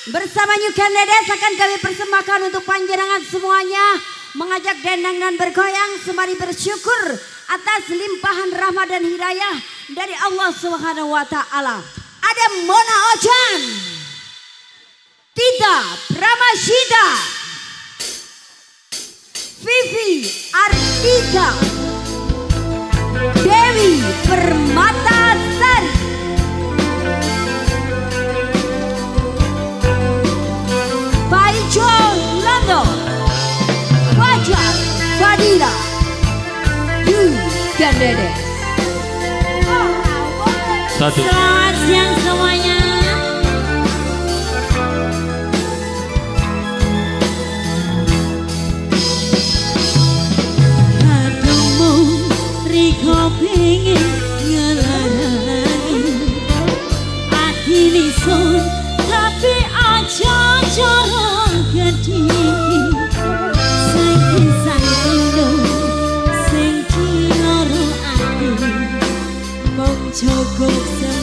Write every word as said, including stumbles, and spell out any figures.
Bersama Nyukan Dedes akan kami persembahkan untuk panjenengan semuanya. Mengajak dendang dan bergoyang sembari bersyukur atas limpahan rahmat dan hidayah dari Allah Subhanahu wa taala. Ada Mona Ojan, Tita Pramashita, Vivi Ardika, Dewi Permatasari, Paijo Lando, Fajar Fadila, Nyukan Dedes. Satu. Selamat siang semuanya. Ketemu Riko pengen ngelarani ati lisun tapi aja jorong gede. Sing pisang ino sing kinoro ati mong cukup.